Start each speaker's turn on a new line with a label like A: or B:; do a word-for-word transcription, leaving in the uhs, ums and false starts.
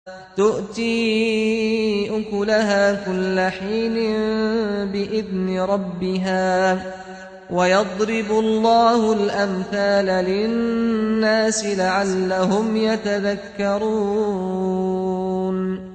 A: تُؤْتِي أُكُلَهَا كُلَّ حِينٍ بِإِذْنِ رَبِّهَا ۗ وَيَضْرِبُ اللَّهُ الْأَمْثَالَ لِلنَّاسِ لَعَلَّهُمْ يَتَذَكَّرُونَ